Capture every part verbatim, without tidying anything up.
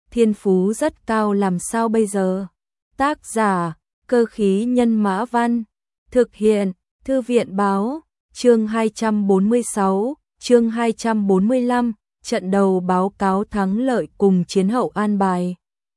thiên phú rất cao làm sao bây giờ? Tác giả, Cơ khí nhân mã văn, thực hiện, Thư viện báo, chương hai trăm bốn mươi sáu, chương hai trăm bốn mươi lăm, trận đầu báo cáo thắng lợi cùng chiến hậu an bài.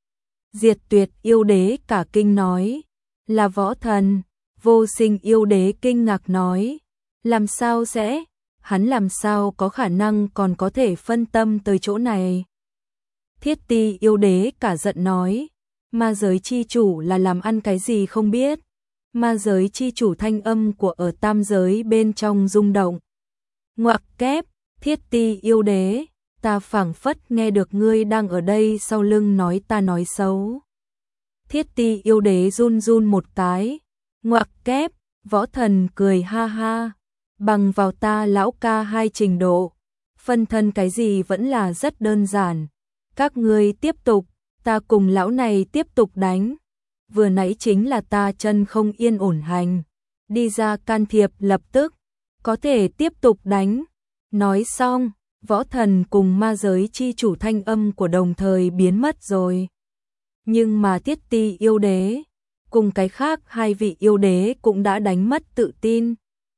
Diệt Tuyệt yêu đế cả kinh nói, là võ thần. Vô Sinh yêu đế kinh ngạc nói, làm sao sẽ, hắn làm sao có khả năng còn có thể phân tâm tới chỗ này. Thiết Ti yêu đế cả giận nói, ma giới chi chủ là làm ăn cái gì không biết. Ma giới chi chủ thanh âm của ở tam giới bên trong rung động. Ngoặc kép, Thiết Ti yêu đế, ta phảng phất nghe được ngươi đang ở đây sau lưng nói ta nói xấu. Thiết Ti yêu đế run run một cái, ngoặc kép, võ thần cười ha ha, bằng vào ta lão ca hai trình độ, phân thân cái gì vẫn là rất đơn giản. Các ngươi tiếp tục, ta cùng lão này tiếp tục đánh. Vừa nãy chính là ta chân không yên ổn hành, đi ra can thiệp lập tức, có thể tiếp tục đánh. Nói xong, võ thần cùng ma giới chi chủ thanh âm của đồng thời biến mất rồi. Nhưng mà Thiết Ti yêu đế, cùng cái khác hai vị yêu đế cũng đã đánh mất tự tin.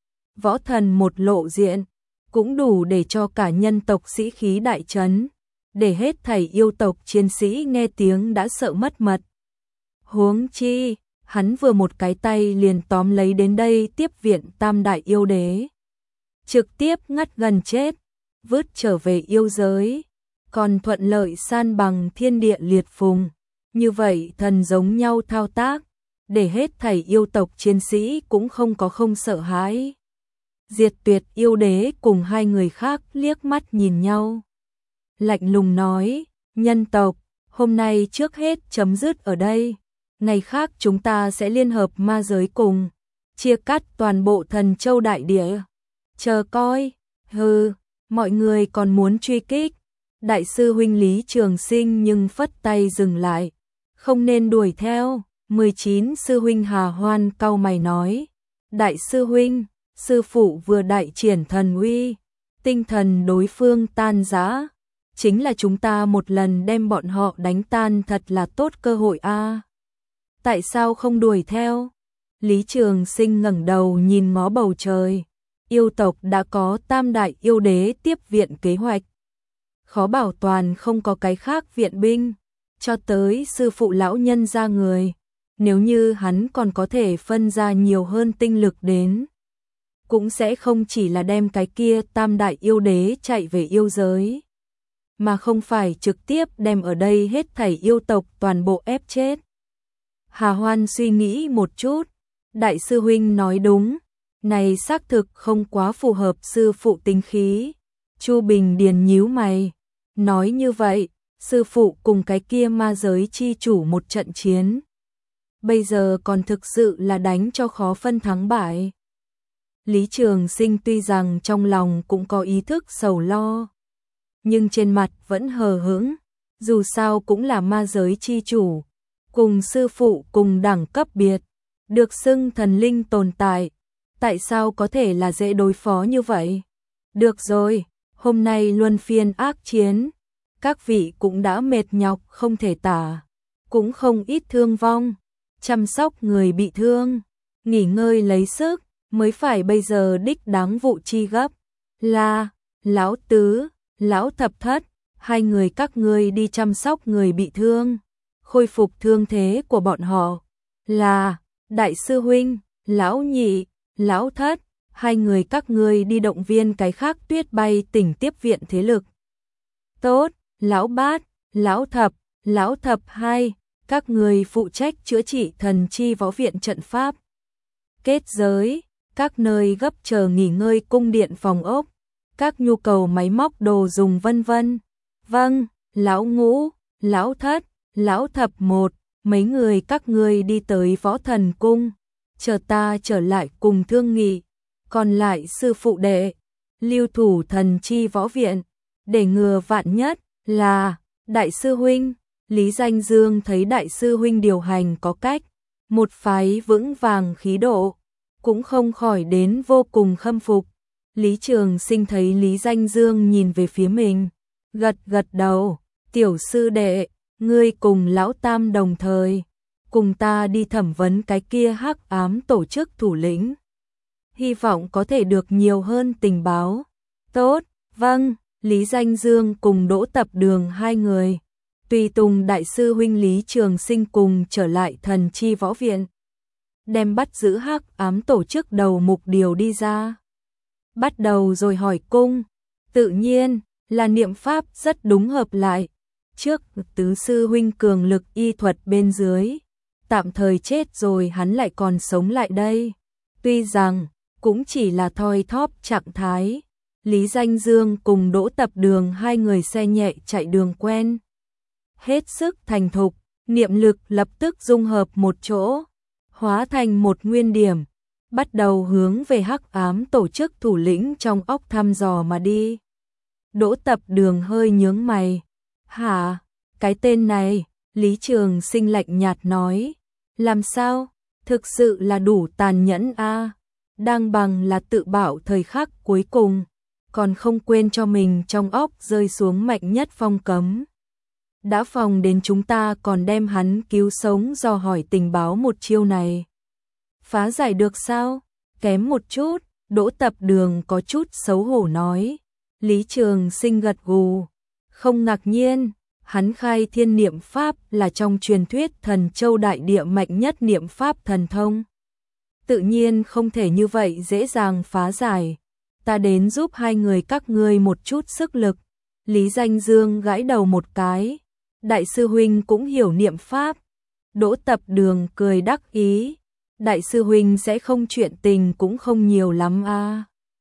Võ thần một lộ diện, cũng đủ để cho cả nhân tộc sĩ khí đại chấn, để hết thảy yêu tộc chiến sĩ nghe tiếng đã sợ mất mật. Huống chi, hắn vừa một cái tay liền tóm lấy đến đây tiếp viện tam đại yêu đế. Trực tiếp ngắt gần chết, vứt trở về yêu giới, còn thuận lợi san bằng thiên địa liệt phùng. Như vậy thần giống nhau thao tác, để hết thảy yêu tộc chiến sĩ cũng không có không sợ hãi. Diệt Tuyệt yêu đế cùng hai người khác liếc mắt nhìn nhau. Lạnh lùng nói, nhân tộc, hôm nay trước hết chấm dứt ở đây. Ngày khác chúng ta sẽ liên hợp ma giới cùng, chia cắt toàn bộ thần châu đại địa. Chờ coi, hừ, mọi người còn muốn truy kích. Đại sư huynh Lý Trường Sinh nhưng phất tay dừng lại, không nên đuổi theo. mười chín sư huynh Hà Hoan cau mày nói, đại sư huynh, sư phụ vừa đại triển thần uy, tinh thần đối phương tan rã, chính là chúng ta một lần đem bọn họ đánh tan thật là tốt cơ hội a. À. Tại sao không đuổi theo? Lý Trường Sinh ngẩng đầu nhìn ngó bầu trời, yêu tộc đã có tam đại yêu đế tiếp viện kế hoạch, khó bảo toàn không có cái khác viện binh, cho tới sư phụ lão nhân ra người. Nếu như hắn còn có thể phân ra nhiều hơn tinh lực đến, cũng sẽ không chỉ là đem cái kia tam đại yêu đế chạy về yêu giới, mà không phải trực tiếp đem ở đây hết thảy yêu tộc toàn bộ ép chết. Hà Hoan suy nghĩ một chút, đại sư huynh nói đúng, này xác thực không quá phù hợp sư phụ tính khí. Chu Bình Điền nhíu mày, nói như vậy, sư phụ cùng cái kia ma giới chi chủ một trận chiến, bây giờ còn thực sự là đánh cho khó phân thắng bại. Lý Trường Sinh tuy rằng trong lòng cũng có ý thức sầu lo, nhưng trên mặt vẫn hờ hững, dù sao cũng là ma giới chi chủ, cùng sư phụ cùng đẳng cấp biệt, được xưng thần linh tồn tại, tại sao có thể là dễ đối phó như vậy? Được rồi, hôm nay luân phiên ác chiến, các vị cũng đã mệt nhọc không thể tả, cũng không ít thương vong, chăm sóc người bị thương, nghỉ ngơi lấy sức, mới phải bây giờ đích đáng vụ chi gấp. Là, lão tứ, lão thập thất, hai người các ngươi đi chăm sóc người bị thương, khôi phục thương thế của bọn họ. Là, đại sư huynh, lão nhị, lão thất, hai người các ngươi đi động viên cái khác Tuyết Bay tỉnh tiếp viện thế lực. Tốt, lão bát, lão thập, lão thập hai, các người phụ trách chữa trị thần chi võ viện trận pháp. Kết giới, các nơi gấp chờ nghỉ ngơi cung điện phòng ốc, các nhu cầu máy móc đồ dùng vân vân. Vâng, lão ngũ, lão thất, lão thập một, mấy người các ngươi đi tới võ thần cung, chờ ta trở lại cùng thương nghị. Còn lại sư phụ đệ, lưu thủ thần chi võ viện, để ngừa vạn nhất. Là, đại sư huynh. Lý Danh Dương thấy đại sư huynh điều hành có cách, một phái vững vàng khí độ, cũng không khỏi đến vô cùng khâm phục. Lý Trường Sinh thấy Lý Danh Dương nhìn về phía mình, gật gật đầu, tiểu sư đệ, ngươi cùng lão tam đồng thời, cùng ta đi thẩm vấn cái kia hắc ám tổ chức thủ lĩnh. Hy vọng có thể được nhiều hơn tình báo. Tốt, vâng, Lý Danh Dương cùng Đỗ Tập Đường hai người. Tùy tùng đại sư huynh Lý Trường Sinh cùng trở lại Thần Chi Võ Viện. Đem bắt giữ hắc ám tổ chức đầu mục điều đi ra. Bắt đầu rồi hỏi cung. Tự nhiên, là niệm pháp rất đúng hợp lại. Trước tứ sư huynh cường lực y thuật bên dưới. Tạm thời chết rồi hắn lại còn sống lại đây. Tuy rằng, cũng chỉ là thoi thóp trạng thái. Lý Danh Dương cùng Đỗ Tập Đường hai người xe nhẹ chạy đường quen. Hết sức thành thục, niệm lực lập tức dung hợp một chỗ, hóa thành một nguyên điểm, bắt đầu hướng về hắc ám tổ chức thủ lĩnh trong óc thăm dò mà đi. Đỗ Tập Đường hơi nhướng mày. Hả? Cái tên này, Lý Trường Sinh lạnh nhạt nói. Làm sao? Thực sự là đủ tàn nhẫn a. À? Đang bằng là tự bảo thời khắc cuối cùng, còn không quên cho mình trong óc rơi xuống mạnh nhất phong cấm. Đã phòng đến chúng ta còn đem hắn cứu sống dò hỏi tình báo một chiêu này. Phá giải được sao? Kém một chút, Đỗ Tập Đường có chút xấu hổ nói. Lý Trường Sinh gật gù, không ngạc nhiên, hắn khai thiên niệm pháp là trong truyền thuyết thần châu đại địa mạnh nhất niệm pháp thần thông. Tự nhiên không thể như vậy dễ dàng phá giải. Ta đến giúp hai người các ngươi một chút sức lực. Lý Danh Dương gãi đầu một cái. Đại sư huynh cũng hiểu niệm pháp. Đỗ Tập Đường cười đắc ý. Đại sư huynh sẽ không chuyện tình cũng không nhiều lắm a. À.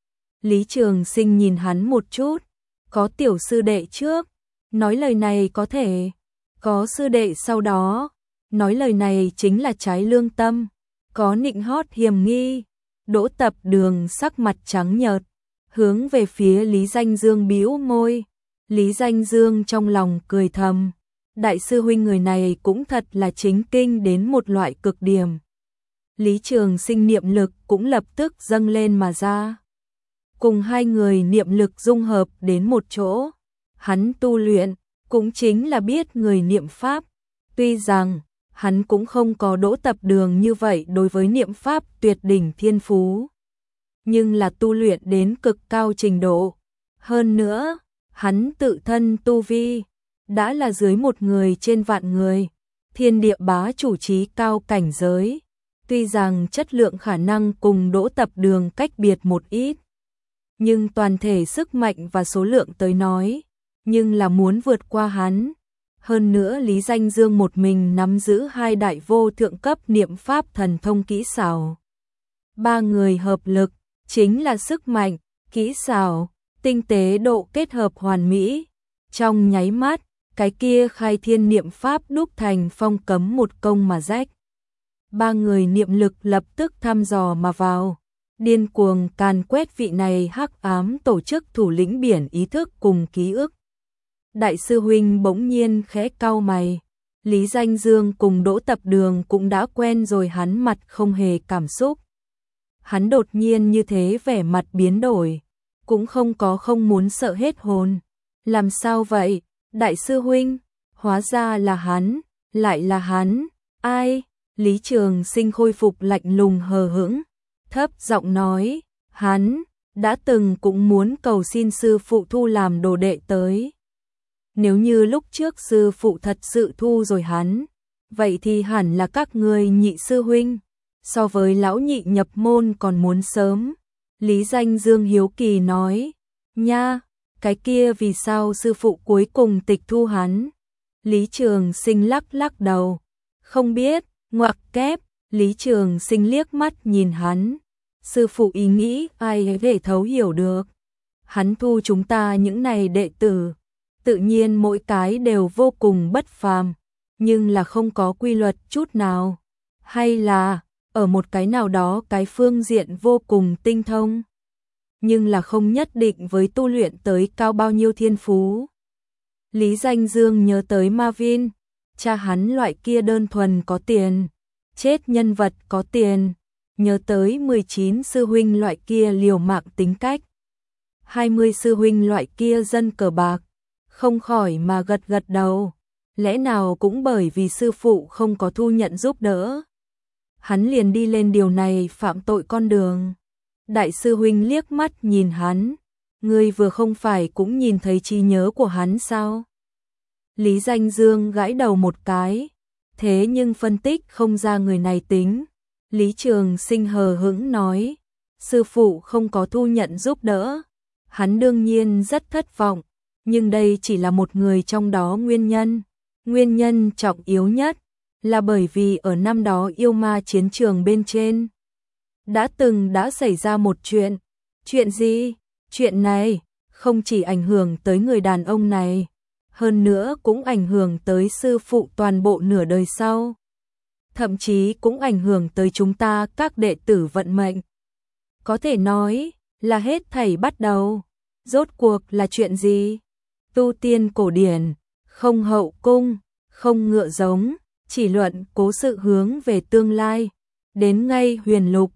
Lý Trường Sinh nhìn hắn một chút. Có tiểu sư đệ trước. Nói lời này có thể. Có sư đệ sau đó. Nói lời này chính là trái lương tâm. Có nịnh hót hiểm nghi. Đỗ Tập Đường sắc mặt trắng nhợt, hướng về phía Lý Danh Dương bĩu môi. Lý Danh Dương trong lòng cười thầm. Đại sư huynh người này cũng thật là chính kinh đến một loại cực điểm. Lý Trường Sinh niệm lực cũng lập tức dâng lên mà ra. Cùng hai người niệm lực dung hợp đến một chỗ. Hắn tu luyện, cũng chính là biết người niệm pháp. Tuy rằng, hắn cũng không có Đỗ Tập Đường như vậy đối với niệm pháp tuyệt đỉnh thiên phú. Nhưng là tu luyện đến cực cao trình độ. Hơn nữa, hắn tự thân tu vi, đã là dưới một người trên vạn người. Thiên địa bá chủ trí cao cảnh giới. Tuy rằng chất lượng khả năng cùng Đỗ Tập Đường cách biệt một ít. Nhưng toàn thể sức mạnh và số lượng tới nói. Nhưng là muốn vượt qua hắn. Hơn nữa Lý Danh Dương một mình nắm giữ hai đại vô thượng cấp niệm pháp thần thông kỹ xảo. Ba người hợp lực, chính là sức mạnh, kỹ xảo, tinh tế độ kết hợp hoàn mỹ. Trong nháy mắt, cái kia khai thiên niệm pháp đúc thành phong cấm một công mà rách. Ba người niệm lực lập tức thăm dò mà vào. Điên cuồng càn quét vị này hắc ám tổ chức thủ lĩnh biển ý thức cùng ký ức. Đại sư huynh bỗng nhiên khẽ cau mày. Lý Danh Dương cùng Đỗ Tập Đường cũng đã quen rồi hắn mặt không hề cảm xúc. Hắn đột nhiên như thế vẻ mặt biến đổi. Cũng không có không muốn sợ hết hồn. Làm sao vậy? Đại sư huynh, hóa ra là hắn, lại là hắn. Ai? Lý Trường Sinh khôi phục lạnh lùng hờ hững. Thấp giọng nói, hắn, đã từng cũng muốn cầu xin sư phụ thu làm đồ đệ tới. Nếu như lúc trước sư phụ thật sự thu rồi hắn, vậy thì hẳn là các ngươi nhị sư huynh, so với lão nhị nhập môn còn muốn sớm. Lý Danh Dương hiếu kỳ nói, nha, cái kia vì sao sư phụ cuối cùng tịch thu hắn? Lý Trường Sinh lắc lắc đầu, không biết, ngoặc kép. Lý Trường Sinh liếc mắt nhìn hắn, sư phụ ý nghĩ ai có thể thấu hiểu được. Hắn thu chúng ta những này đệ tử, tự nhiên mỗi cái đều vô cùng bất phàm, nhưng là không có quy luật chút nào, hay là ở một cái nào đó cái phương diện vô cùng tinh thông, nhưng là không nhất định với tu luyện tới cao bao nhiêu thiên phú. Lý Danh Dương nhớ tới Marvin, cha hắn loại kia đơn thuần có tiền, chết nhân vật có tiền, nhớ tới mười chín sư huynh loại kia liều mạng tính cách, hai mươi sư huynh loại kia dân cờ bạc, không khỏi mà gật gật đầu. Lẽ nào cũng bởi vì sư phụ không có thu nhận giúp đỡ, hắn liền đi lên điều này phạm tội con đường. Đại sư huynh liếc mắt nhìn hắn, ngươi vừa không phải cũng nhìn thấy trí nhớ của hắn sao? Lý Danh Dương gãi đầu một cái, thế nhưng phân tích không ra người này tính. Lý Trường Sinh hờ hững nói, sư phụ không có thu nhận giúp đỡ, hắn đương nhiên rất thất vọng, nhưng đây chỉ là một người trong đó nguyên nhân. Nguyên nhân trọng yếu nhất là bởi vì ở năm đó yêu ma chiến trường bên trên đã từng đã xảy ra một chuyện. Chuyện gì? Chuyện này không chỉ ảnh hưởng tới người đàn ông này, hơn nữa cũng ảnh hưởng tới sư phụ toàn bộ nửa đời sau. Thậm chí cũng ảnh hưởng tới chúng ta các đệ tử vận mệnh. Có thể nói là hết thảy bắt đầu. Rốt cuộc là chuyện gì? Tu tiên cổ điển, không hậu cung, không ngựa giống, chỉ luận cố sự hướng về tương lai. Đến ngay huyền lục,